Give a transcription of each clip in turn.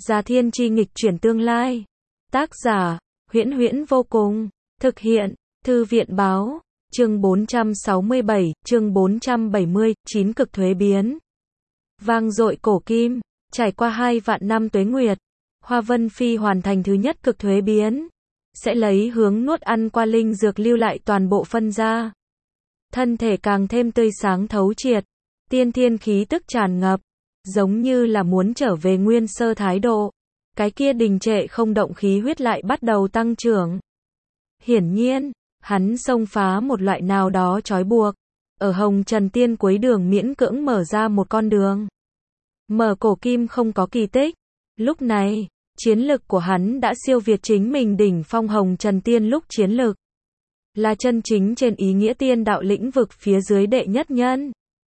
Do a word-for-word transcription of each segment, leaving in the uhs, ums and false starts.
Gia Thiên Chi nghịch chuyển tương lai. Tác giả, Huyễn Huyễn vô cùng. Thực hiện, Thư viện báo. Chương bốn trăm sáu mươi bảy, chương bốn trăm bảy mươi, chín cực thuế biến. Vang dội cổ kim, trải qua hai vạn năm tuế nguyệt, Hoa Vân Phi hoàn thành thứ nhất cực thuế biến. Sẽ lấy hướng nuốt ăn qua linh dược lưu lại toàn bộ phân ra. Thân thể càng thêm tươi sáng thấu triệt, tiên thiên khí tức tràn ngập, giống như là muốn trở về nguyên sơ thái độ. Cái kia đình trệ không động khí huyết lại bắt đầu tăng trưởng. Hiển nhiên, hắn xông phá một loại nào đó trói buộc, ở Hồng Trần Tiên cuối đường miễn cưỡng mở ra một con đường. Mở cổ kim không có kỳ tích, lúc này, chiến lực của hắn đã siêu việt chính mình đỉnh phong Hồng Trần Tiên lúc chiến lực. Là chân chính trên ý nghĩa tiên đạo lĩnh vực phía dưới đệ nhất nhân.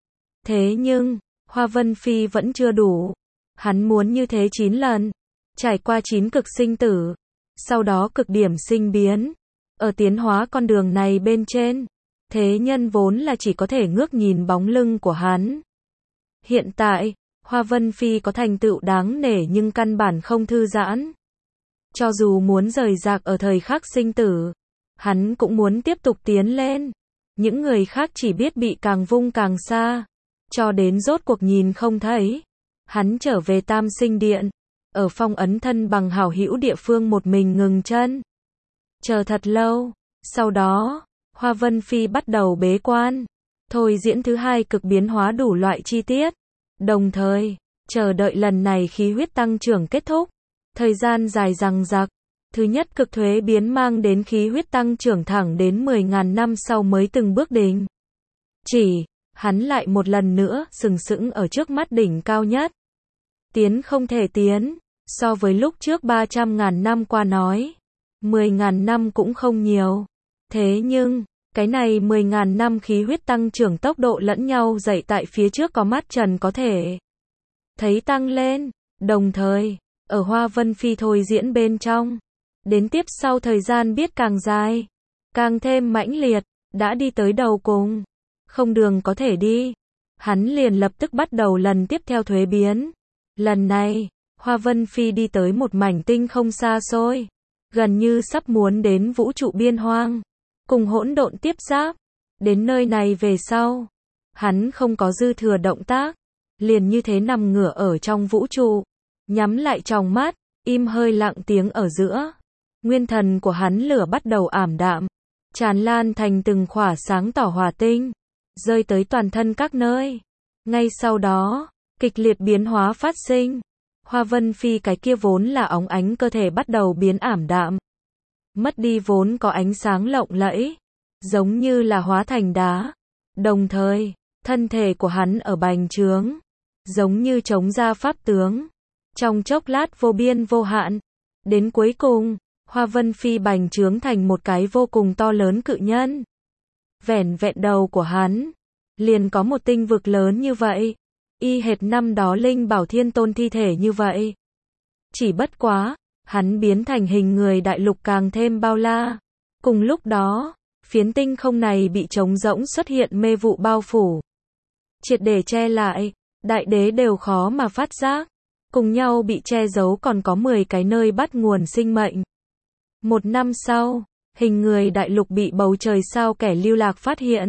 Thế nhưng, Hoa Vân Phi vẫn chưa đủ. Hắn muốn như thế chín lần, trải qua chín cực sinh tử, sau đó cực điểm sinh biến. Ở tiến hóa con đường này bên trên, thế nhân vốn là chỉ có thể ngước nhìn bóng lưng của hắn. Hiện tại, Hoa Vân Phi có thành tựu đáng nể nhưng căn bản không thư giãn. Cho dù muốn rời rạc ở thời khắc sinh tử, hắn cũng muốn tiếp tục tiến lên. Những người khác chỉ biết bị càng vung càng xa, cho đến rốt cuộc nhìn không thấy. Hắn trở về Tam Sinh Điện, ở phong ấn thân bằng hảo hữu địa phương một mình ngừng chân. Chờ thật lâu, sau đó, Hoa Vân Phi bắt đầu bế quan, thôi diễn thứ hai cực biến hóa đủ loại chi tiết, đồng thời, chờ đợi lần này khí huyết tăng trưởng kết thúc. Thời gian dài dằng dặc, thứ nhất cực thuế biến mang đến khí huyết tăng trưởng thẳng đến mười ngàn năm sau mới từng bước đỉnh. Chỉ, hắn lại một lần nữa sừng sững ở trước mắt đỉnh cao nhất. Tiến không thể tiến, so với lúc trước ba trăm ngàn năm qua nói, mười ngàn năm cũng không nhiều. Thế nhưng, cái này mười ngàn năm khí huyết tăng trưởng tốc độ lẫn nhau dậy tại phía trước có mắt trần có thể thấy tăng lên, đồng thời, ở Hoa Vân Phi thôi diễn bên trong, đến tiếp sau thời gian biết càng dài, càng thêm mãnh liệt, đã đi tới đầu cùng, không đường có thể đi. Hắn liền lập tức bắt đầu lần tiếp theo thuế biến. Lần này, Hoa Vân Phi đi tới một mảnh tinh không xa xôi, gần như sắp muốn đến vũ trụ biên hoang, cùng hỗn độn tiếp giáp. Đến nơi này về sau, hắn không có dư thừa động tác, liền như thế nằm ngửa ở trong vũ trụ, nhắm lại tròng mắt, im hơi lặng tiếng ở giữa. Nguyên thần của hắn lửa bắt đầu ảm đạm, tràn lan thành từng khỏa sáng tỏ hỏa tinh, rơi tới toàn thân các nơi. Ngay sau đó, kịch liệt biến hóa phát sinh. Hoa Vân Phi cái kia vốn là óng ánh cơ thể bắt đầu biến ảm đạm, mất đi vốn có ánh sáng lộng lẫy, giống như là hóa thành đá. Đồng thời, thân thể của hắn ở bành trướng, giống như chống ra pháp tướng. Trong chốc lát vô biên vô hạn, đến cuối cùng, Hoa Vân Phi bành trướng thành một cái vô cùng to lớn cự nhân. Vẻn vẹn đầu của hắn, liền có một tinh vực lớn như vậy, y hệt năm đó Linh Bảo Thiên Tôn thi thể như vậy. Chỉ bất quá, hắn biến thành hình người đại lục càng thêm bao la. Cùng lúc đó, phiến tinh không này bị trống rỗng xuất hiện mê vụ bao phủ, triệt để che lại, đại đế đều khó mà phát giác. Cùng nhau bị che giấu còn có mười cái nơi bắt nguồn sinh mệnh. Một năm sau, hình người đại lục bị bầu trời sao kẻ lưu lạc phát hiện.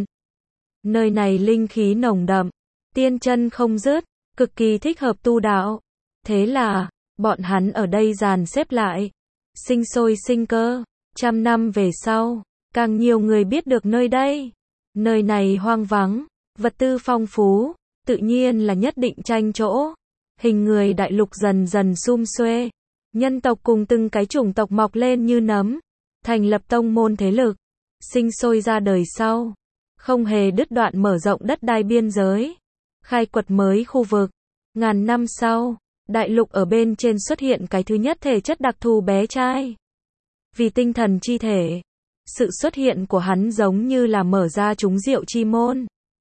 Nơi này linh khí nồng đậm, tiên chân không dứt, cực kỳ thích hợp tu đạo. Thế là, bọn hắn ở đây dàn xếp lại, sinh sôi sinh cơ. Trăm năm về sau, càng nhiều người biết được nơi đây. Nơi này hoang vắng, vật tư phong phú, tự nhiên là nhất định tranh chỗ. Hình người đại lục dần dần sum xuê, nhân tộc cùng từng cái chủng tộc mọc lên như nấm, thành lập tông môn thế lực, sinh sôi ra đời sau, không hề đứt đoạn mở rộng đất đai biên giới, khai quật mới khu vực. Ngàn năm sau, đại lục ở bên trên xuất hiện cái thứ nhất thể chất đặc thù bé trai. Vì tinh thần chi thể, sự xuất hiện của hắn giống như là mở ra trúng diệu chi môn.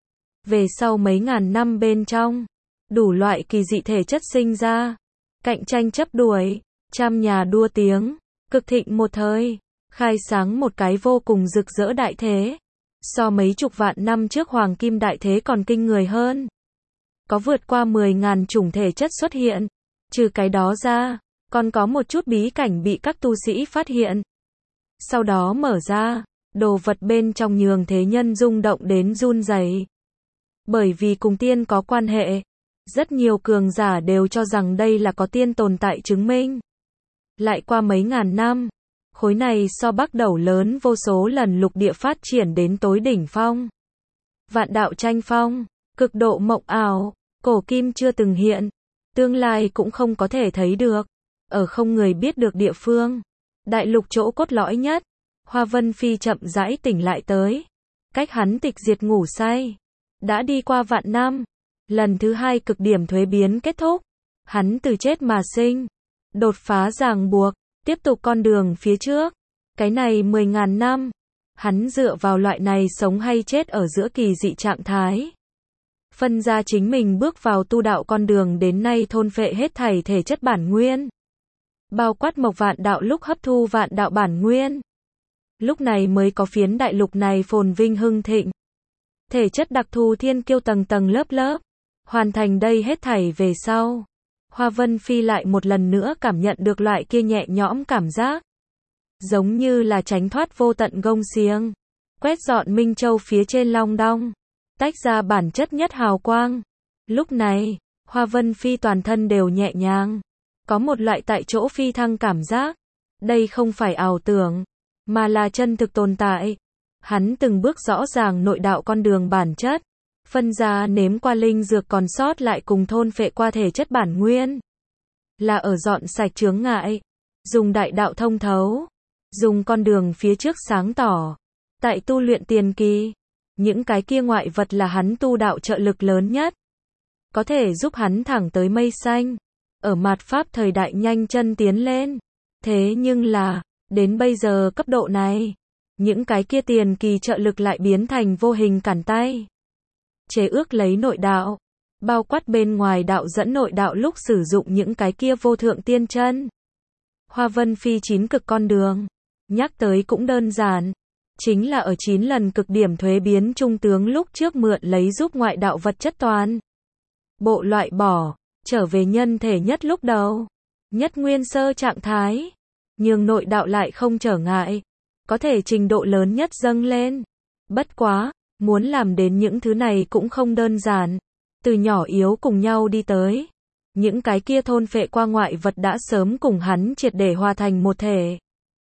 Về sau mấy ngàn năm bên trong, đủ loại kỳ dị thể chất sinh ra, cạnh tranh chấp đuổi, trăm nhà đua tiếng, cực thịnh một thời, khai sáng một cái vô cùng rực rỡ đại thế. So mấy chục vạn năm trước Hoàng Kim đại thế còn kinh người hơn. Có vượt qua mười ngàn chủng thể chất xuất hiện. Trừ cái đó ra, Còn có một chút bí cảnh bị các tu sĩ phát hiện. Sau đó mở ra, đồ vật bên trong nhường thế nhân rung động đến run rẩy. Bởi vì cùng tiên có quan hệ, rất nhiều cường giả đều cho rằng đây là có tiên tồn tại chứng minh. Lại qua mấy ngàn năm, khối này so Bắc Đẩu lớn vô số lần lục địa phát triển đến tối đỉnh phong. Vạn đạo tranh phong, cực độ mộng ảo, cổ kim chưa từng hiện, tương lai cũng không có thể thấy được. Ở không người biết được địa phương, đại lục chỗ cốt lõi nhất, Hoa Vân Phi chậm rãi tỉnh lại tới. Cách hắn tịch diệt ngủ say, đã đi qua vạn năm. Lần thứ hai cực điểm thuế biến kết thúc. Hắn từ chết mà sinh, đột phá ràng buộc, tiếp tục con đường phía trước. Cái này mười ngàn năm, hắn dựa vào loại này sống hay chết ở giữa kỳ dị trạng thái. Phân ra chính mình bước vào tu đạo con đường đến nay thôn phệ hết thảy thể chất bản nguyên. Bao quát mộc vạn đạo lúc hấp thu vạn đạo bản nguyên. Lúc này mới có phiến đại lục này phồn vinh hưng thịnh. Thể chất đặc thù thiên kiêu tầng tầng lớp lớp. Hoàn thành đây hết thảy về sau. Hoa Vân Phi lại một lần nữa cảm nhận được loại kia nhẹ nhõm cảm giác. Giống như là tránh thoát vô tận gông xiềng. Quét dọn Minh Châu phía trên long đong. Tách ra bản chất nhất hào quang. Lúc này, Hoa Vân Phi toàn thân đều nhẹ nhàng. Có một loại tại chỗ phi thăng cảm giác. Đây không phải ảo tưởng, mà là chân thực tồn tại. Hắn từng bước rõ ràng nội đạo con đường bản chất. Phân ra nếm qua linh dược còn sót lại cùng thôn phệ qua thể chất bản nguyên. Là ở dọn sạch chướng ngại. Dùng đại đạo thông thấu. Dùng con đường phía trước sáng tỏ. Tại tu luyện tiền kỳ, những cái kia ngoại vật là hắn tu đạo trợ lực lớn nhất. Có thể giúp hắn thẳng tới mây xanh. Ở mạt pháp thời đại nhanh chân tiến lên. Thế nhưng là, đến bây giờ cấp độ này, những cái kia tiền kỳ trợ lực lại biến thành vô hình cản tay. Chế ước lấy nội đạo, bao quát bên ngoài đạo dẫn nội đạo lúc sử dụng những cái kia vô thượng tiên chân. Hoa Vân Phi chín cực con đường, nhắc tới cũng đơn giản, chính là ở chín lần cực điểm thuế biến trung tướng lúc trước mượn lấy giúp ngoại đạo vật chất toàn bộ loại bỏ, trở về nhân thể nhất lúc đầu, nhất nguyên sơ trạng thái, nhưng nội đạo lại không trở ngại, có thể trình độ lớn nhất dâng lên. Bất quá, muốn làm đến những thứ này cũng không đơn giản, từ nhỏ yếu cùng nhau đi tới. Những cái kia thôn phệ qua ngoại vật đã sớm cùng hắn triệt để hòa thành một thể.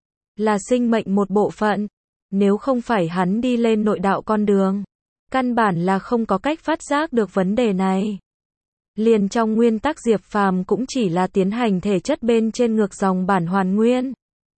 Là sinh mệnh một bộ phận, nếu không phải hắn đi lên nội đạo con đường, căn bản là không có cách phát giác được vấn đề này. Liền trong nguyên tắc Diệp Phàm cũng chỉ là tiến hành thể chất bên trên ngược dòng bản hoàn nguyên.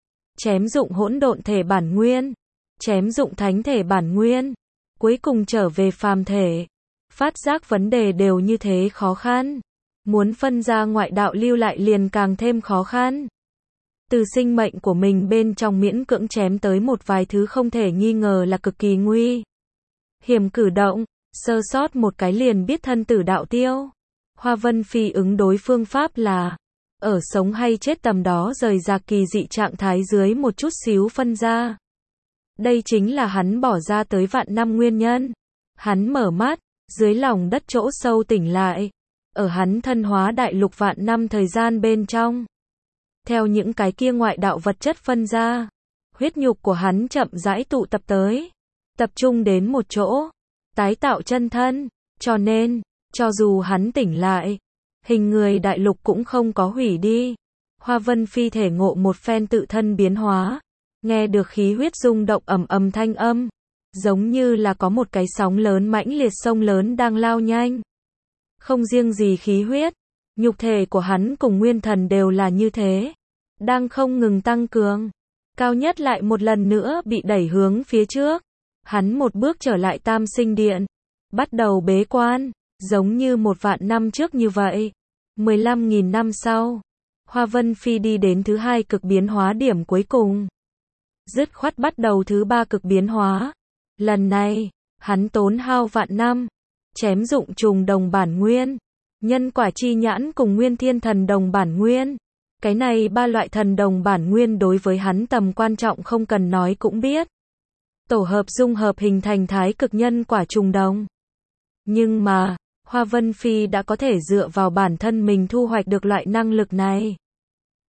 Chém dụng hỗn độn thể bản nguyên, chém dụng thánh thể bản nguyên, cuối cùng trở về phàm thể. Phát giác vấn đề đều như thế khó khăn. Muốn phân ra ngoại đạo lưu lại liền càng thêm khó khăn. Từ sinh mệnh của mình bên trong miễn cưỡng chém tới một vài thứ không thể nghi ngờ là cực kỳ nguy hiểm cử động, sơ sót một cái liền biết thân tử đạo tiêu. Hoa Vân Phi ứng đối phương pháp là ở sống hay chết tầm đó rời ra kỳ dị trạng thái dưới một chút xíu phân ra. Đây chính là hắn bỏ ra tới vạn năm nguyên nhân. Hắn mở mắt, dưới lòng đất chỗ sâu tỉnh lại. Ở hắn thân hóa đại lục vạn năm thời gian bên trong. Theo những cái kia ngoại đạo vật chất phân ra, huyết nhục của hắn chậm rãi tụ tập tới. Tập trung đến một chỗ, tái tạo chân thân. Cho nên, cho dù hắn tỉnh lại, hình người đại lục cũng không có hủy đi. Hoa Vân Phi thể ngộ một phen tự thân biến hóa. Nghe được khí huyết rung động ầm ầm thanh âm. Giống như là có một cái sóng lớn mãnh liệt sông lớn đang lao nhanh. Không riêng gì khí huyết, nhục thể của hắn cùng nguyên thần đều là như thế. Đang không ngừng tăng cường. Cao nhất lại một lần nữa bị đẩy hướng phía trước. Hắn một bước trở lại tam sinh điện. Bắt đầu bế quan. Giống như một vạn năm trước như vậy. mười lăm nghìn năm sau. Hoa Vân Phi đi đến thứ hai cực biến hóa điểm cuối cùng. Dứt khoát bắt đầu thứ ba cực biến hóa. Lần này, hắn tốn hao vạn năm. Chém dụng trùng đồng bản nguyên. Nhân quả chi nhãn cùng nguyên thiên thần đồng bản nguyên. Cái này ba loại thần đồng bản nguyên đối với hắn tầm quan trọng không cần nói cũng biết. Tổ hợp dung hợp hình thành thái cực nhân quả trùng đồng. Nhưng mà, Hoa Vân Phi đã có thể dựa vào bản thân mình thu hoạch được loại năng lực này.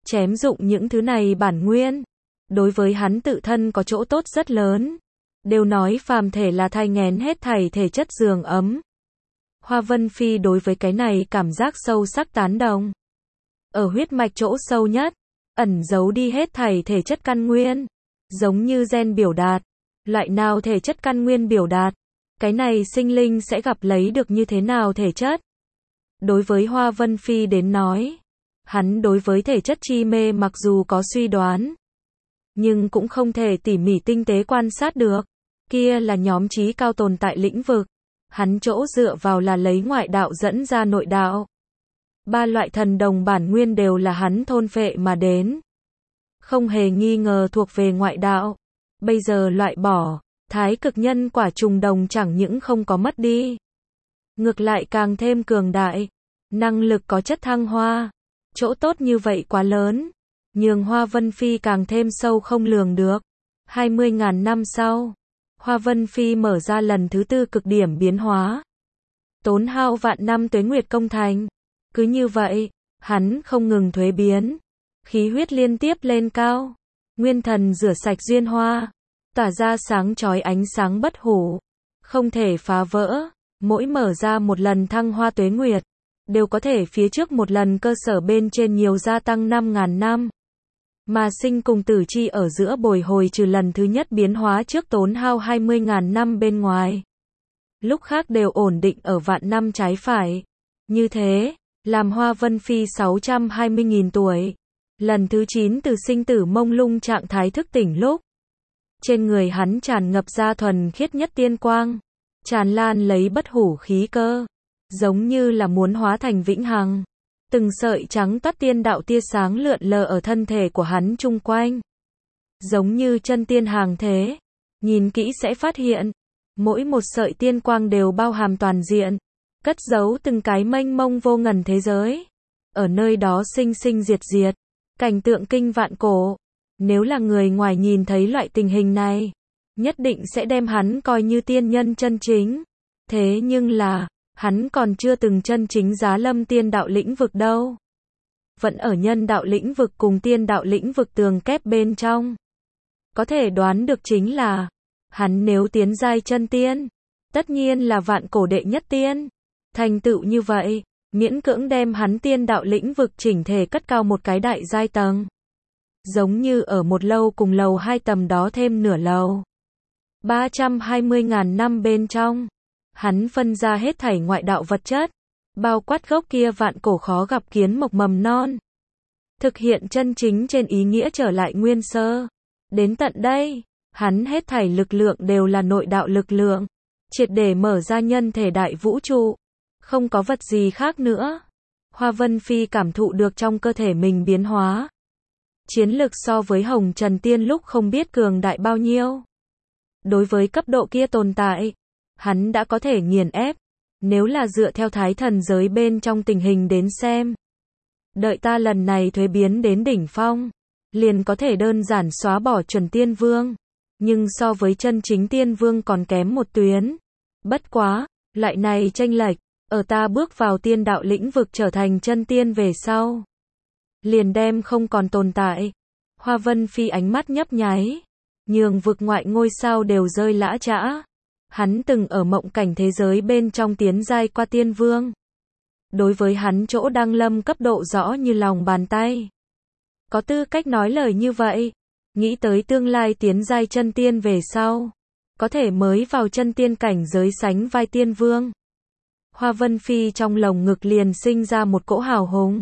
chém dụng những thứ này bản nguyên, đối với hắn tự thân có chỗ tốt rất lớn. Đều nói phàm thể là thai nghén hết thảy thể chất giường ấm. Hoa Vân Phi đối với cái này cảm giác sâu sắc tán đồng. Ở huyết mạch chỗ sâu nhất, ẩn giấu đi hết thảy thể chất căn nguyên, giống như gen biểu đạt, loại nào thể chất căn nguyên biểu đạt, cái này sinh linh sẽ gặp lấy được như thế nào thể chất. Đối với Hoa Vân Phi đến nói, hắn đối với thể chất chi mê mặc dù có suy đoán, nhưng cũng không thể tỉ mỉ tinh tế quan sát được. Kia là nhóm trí cao tồn tại lĩnh vực. Hắn chỗ dựa vào là lấy ngoại đạo dẫn ra nội đạo. Ba loại thần đồng bản nguyên đều là hắn thôn phệ mà đến. Không hề nghi ngờ thuộc về ngoại đạo. Bây giờ loại bỏ, thái cực nhân quả trùng đồng chẳng những không có mất đi. Ngược lại càng thêm cường đại. Năng lực có chất thăng hoa. Chỗ tốt như vậy quá lớn. Nhường Hoa Vân Phi càng thêm sâu không lường được. hai mươi ngàn năm sau, Hoa Vân Phi mở ra lần thứ tư cực điểm biến hóa. Tốn hao vạn năm tuế nguyệt công thành. Cứ như vậy, hắn không ngừng thuế biến. Khí huyết liên tiếp lên cao. Nguyên thần rửa sạch duyên hoa. Tỏa ra sáng chói ánh sáng bất hủ. Không thể phá vỡ. Mỗi mở ra một lần thăng hoa tuế nguyệt, đều có thể phía trước một lần cơ sở bên trên nhiều gia tăng năm ngàn năm. Mà sinh cùng tử chi ở giữa bồi hồi trừ lần thứ nhất biến hóa trước tốn hao hai mươi ngàn năm bên ngoài. Lúc khác đều ổn định ở vạn năm trái phải. Như thế, làm Hoa Vân Phi sáu trăm hai mươi nghìn tuổi. Lần thứ chín từ sinh tử mông lung trạng thái thức tỉnh lúc. Trên người hắn tràn ngập ra thuần khiết nhất tiên quang. Tràn lan lấy bất hủ khí cơ. Giống như là muốn hóa thành vĩnh hằng. Từng sợi trắng toát tiên đạo tia sáng lượn lờ ở thân thể của hắn chung quanh. Giống như chân tiên hàng thế. Nhìn kỹ sẽ phát hiện. Mỗi một sợi tiên quang đều bao hàm toàn diện. Cất giấu từng cái mênh mông vô ngần thế giới. Ở nơi đó sinh sinh diệt diệt. Cảnh tượng kinh vạn cổ. Nếu là người ngoài nhìn thấy loại tình hình này, nhất định sẽ đem hắn coi như tiên nhân chân chính. Thế nhưng là, hắn còn chưa từng chân chính giá lâm tiên đạo lĩnh vực đâu. Vẫn ở nhân đạo lĩnh vực cùng tiên đạo lĩnh vực tường kép bên trong. Có thể đoán được chính là, hắn nếu tiến giai chân tiên, tất nhiên là vạn cổ đệ nhất tiên. Thành tựu như vậy, miễn cưỡng đem hắn tiên đạo lĩnh vực chỉnh thể cất cao một cái đại giai tầng. Giống như ở một lâu cùng lầu hai tầm đó thêm nửa lầu. ba trăm hai mươi ngàn năm bên trong. Hắn phân ra hết thảy ngoại đạo vật chất, bao quát gốc kia vạn cổ khó gặp kiến mộc mầm non. Thực hiện chân chính trên ý nghĩa trở lại nguyên sơ. Đến tận đây, hắn hết thảy lực lượng đều là nội đạo lực lượng, triệt để mở ra nhân thể đại vũ trụ. Không có vật gì khác nữa. Hoa Vân Phi cảm thụ được trong cơ thể mình biến hóa. Chiến lực so với Hồng Trần Tiên lúc không biết cường đại bao nhiêu. Đối với cấp độ kia tồn tại, hắn đã có thể nghiền ép. Nếu là dựa theo thái thần giới bên trong tình hình đến xem. Đợi ta lần này thuế biến đến đỉnh phong, liền có thể đơn giản xóa bỏ chuẩn tiên vương. Nhưng so với chân chính tiên vương còn kém một tuyến. Bất quá, loại này chênh lệch, ở ta bước vào tiên đạo lĩnh vực trở thành chân tiên về sau. Liền đem không còn tồn tại. Hoa Vân Phi ánh mắt nhấp nháy. Nhường vực ngoại ngôi sao đều rơi lã chã. Hắn từng ở mộng cảnh thế giới bên trong tiến giai qua tiên vương. Đối với hắn chỗ đăng lâm cấp độ rõ như lòng bàn tay. Có tư cách nói lời như vậy. Nghĩ tới tương lai tiến giai chân tiên về sau. Có thể mới vào chân tiên cảnh giới sánh vai tiên vương. Hoa Vân Phi trong lồng ngực liền sinh ra một cỗ hào hùng.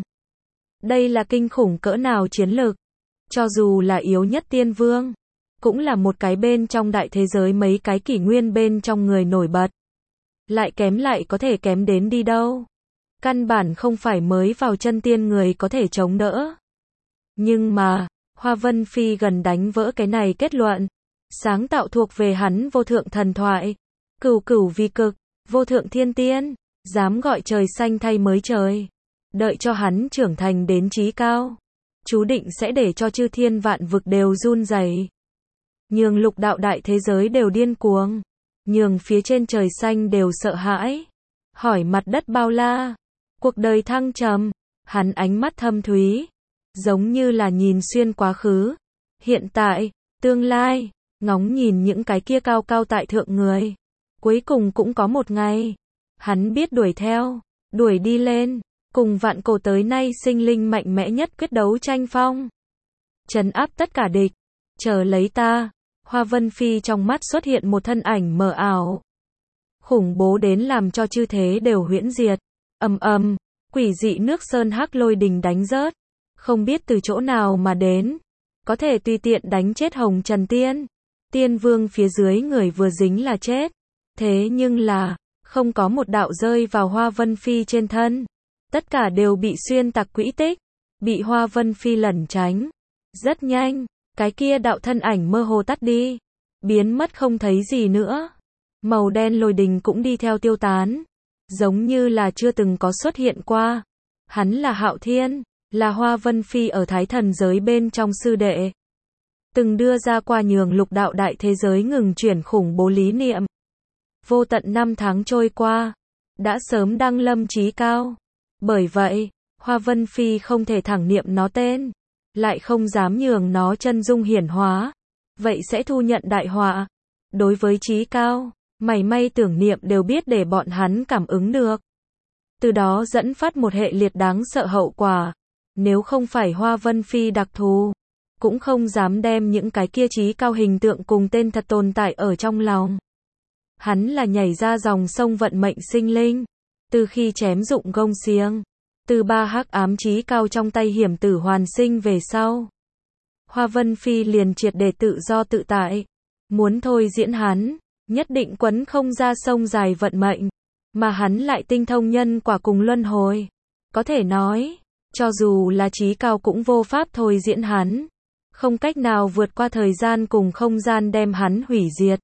Đây là kinh khủng cỡ nào chiến lực. Cho dù là yếu nhất tiên vương, cũng là một cái bên trong đại thế giới mấy cái kỷ nguyên bên trong người nổi bật. Lại kém lại có thể kém đến đi đâu. Căn bản không phải mới vào chân tiên người có thể chống đỡ. Nhưng mà, Hoa Vân Phi gần đánh vỡ cái này kết luận. Sáng tạo thuộc về hắn vô thượng thần thoại. Cửu cửu vi cực, vô thượng thiên tiên, dám gọi trời xanh thay mới trời. Đợi cho hắn trưởng thành đến trí cao, chú định sẽ để cho chư thiên vạn vực đều run rẩy. Nhường lục đạo đại thế giới đều điên cuồng. Nhường phía trên trời xanh đều sợ hãi. Hỏi mặt đất bao la. Cuộc đời thăng trầm. Hắn ánh mắt thâm thúy. giống như là nhìn xuyên quá khứ, hiện tại, tương lai, ngóng nhìn những cái kia cao cao tại thượng người. Cuối cùng cũng có một ngày, hắn biết đuổi theo, đuổi đi lên, cùng vạn cổ tới nay sinh linh mạnh mẽ nhất quyết đấu tranh phong. Trấn áp tất cả địch, chờ lấy ta. Hoa Vân Phi trong mắt xuất hiện một thân ảnh mờ ảo. Khủng bố đến làm cho chư thế đều huyễn diệt. Ầm ầm, quỷ dị nước sơn hắc lôi đình đánh rớt. Không biết từ chỗ nào mà đến. Có thể tùy tiện đánh chết Hồng Trần Tiên. Tiên vương phía dưới người vừa dính là chết. Thế nhưng là, không có một đạo rơi vào Hoa Vân Phi trên thân. Tất cả đều bị xuyên tạc quỹ tích. Bị Hoa Vân Phi lẩn tránh. Rất nhanh, cái kia đạo thân ảnh mơ hồ tắt đi. Biến mất không thấy gì nữa. Màu đen lôi đình cũng đi theo tiêu tán. Giống như là chưa từng có xuất hiện qua. Hắn là Hạo Thiên, là Hoa Vân Phi ở Thái Thần giới bên trong sư đệ. Từng đưa ra qua nhường lục đạo đại thế giới ngừng chuyển khủng bố lý niệm. Vô tận năm tháng trôi qua, đã sớm đăng lâm chí cao. Bởi vậy, Hoa Vân Phi không thể thẳng niệm nó tên, lại không dám nhường nó chân dung hiển hóa. Vậy sẽ thu nhận đại họa. Đối với chí cao, mảy may tưởng niệm đều biết để bọn hắn cảm ứng được. Từ đó dẫn phát một hệ liệt đáng sợ hậu quả. Nếu không phải Hoa Vân Phi đặc thù, cũng không dám đem những cái kia chí cao hình tượng cùng tên thật tồn tại ở trong lòng. Hắn là nhảy ra dòng sông vận mệnh sinh linh. Từ khi chém dụng gông xiềng, từ ba hắc ám chí cao trong tay hiểm tử hoàn sinh về sau, Hoa Vân Phi liền triệt để tự do tự tại. Muốn thôi diễn hắn, nhất định quấn không ra sông dài vận mệnh, mà hắn lại tinh thông nhân quả cùng luân hồi. Có thể nói, cho dù là chí cao cũng vô pháp thôi diễn hắn, không cách nào vượt qua thời gian cùng không gian đem hắn hủy diệt.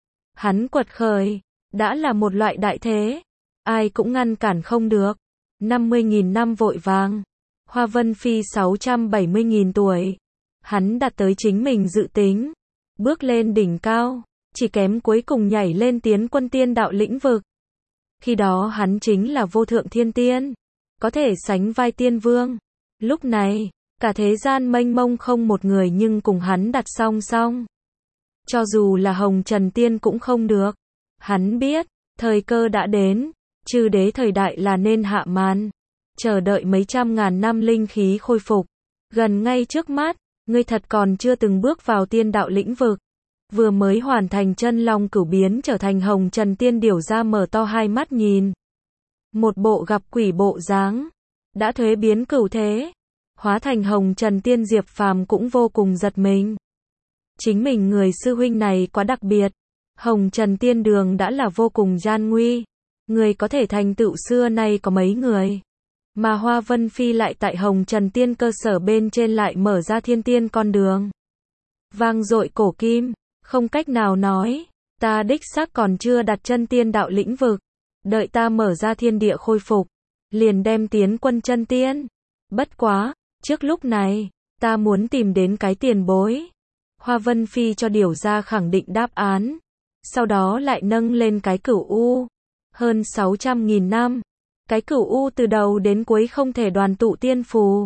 Hắn quật khởi, đã là một loại đại thế, ai cũng ngăn cản không được. năm mươi nghìn năm vội vàng, Hoa Vân Phi sáu trăm bảy mươi nghìn tuổi, hắn đạt tới chính mình dự tính, bước lên đỉnh cao, chỉ kém cuối cùng nhảy lên tiến quân tiên đạo lĩnh vực. Khi đó hắn chính là vô thượng thiên tiên, có thể sánh vai tiên vương. Lúc này, cả thế gian mênh mông không một người nhưng cùng hắn đặt song song. Cho dù là Hồng Trần Tiên cũng không được. Hắn biết, thời cơ đã đến, chư đế thời đại là nên hạ màn. Chờ đợi mấy trăm ngàn năm linh khí khôi phục. Gần ngay trước mắt, ngươi thật còn chưa từng bước vào tiên đạo lĩnh vực. Vừa mới hoàn thành chân long cửu biến trở thành Hồng Trần Tiên điểu ra mở to hai mắt nhìn. Một bộ gặp quỷ bộ dáng. Đã thuế biến cửu thế. Hóa thành Hồng Trần Tiên Diệp Phàm cũng vô cùng giật mình. Chính mình người sư huynh này quá đặc biệt. Hồng Trần Tiên đường đã là vô cùng gian nguy. Người có thể thành tựu xưa nay có mấy người. Mà Hoa Vân Phi lại tại Hồng Trần Tiên cơ sở bên trên lại mở ra thiên tiên con đường. Vang dội cổ kim, không cách nào nói. Ta đích xác còn chưa đặt chân tiên đạo lĩnh vực. Đợi ta mở ra thiên địa khôi phục, liền đem tiến quân chân tiên. Bất quá, trước lúc này, ta muốn tìm đến cái tiền bối. Hoa Vân Phi cho điểu ra khẳng định đáp án. Sau đó lại nâng lên cái cửu U. Hơn sáu trăm nghìn năm. Cái cửu U từ đầu đến cuối không thể đoàn tụ tiên phù.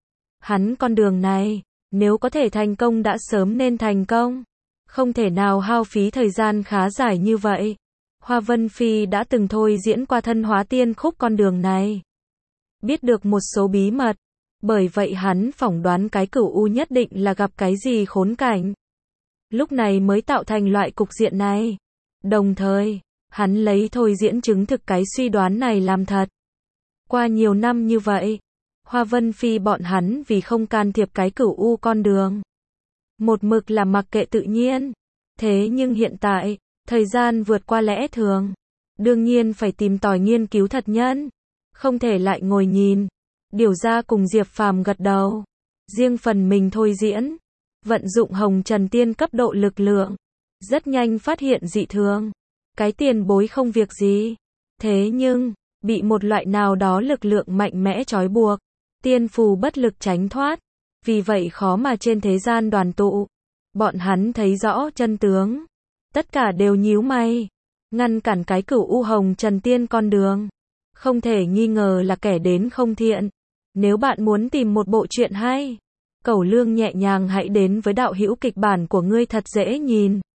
Hắn con đường này, nếu có thể thành công đã sớm nên thành công. Không thể nào hao phí thời gian khá dài như vậy. Hoa Vân Phi đã từng thôi diễn qua thân hóa tiên khúc con đường này. Biết được một số bí mật. Bởi vậy hắn phỏng đoán cái cửu U nhất định là gặp cái gì khốn cảnh. Lúc này mới tạo thành loại cục diện này. Đồng thời, hắn lấy thôi diễn chứng thực cái suy đoán này làm thật. Qua nhiều năm như vậy, Hoa Vân Phi bọn hắn vì không can thiệp cái cửu U con đường. Một mực là mặc kệ tự nhiên. Thế nhưng hiện tại, thời gian vượt qua lẽ thường. Đương nhiên phải tìm tòi nghiên cứu thật nhân. Không thể lại ngồi nhìn. Điều ra cùng Diệp Phàm gật đầu. Riêng phần mình thôi diễn. Vận dụng Hồng Trần Tiên cấp độ lực lượng. Rất nhanh phát hiện dị thường. Cái tiền bối không việc gì. Thế nhưng, bị một loại nào đó lực lượng mạnh mẽ trói buộc. Tiên phù bất lực tránh thoát. Vì vậy khó mà trên thế gian đoàn tụ. Bọn hắn thấy rõ chân tướng. Tất cả đều nhíu mày. Ngăn cản cái cửu U Hồng Trần Tiên con đường. Không thể nghi ngờ là kẻ đến không thiện. Nếu bạn muốn tìm một bộ truyện hay, cẩu lương nhẹ nhàng hãy đến với đạo hữu kịch bản của ngươi thật dễ nhìn.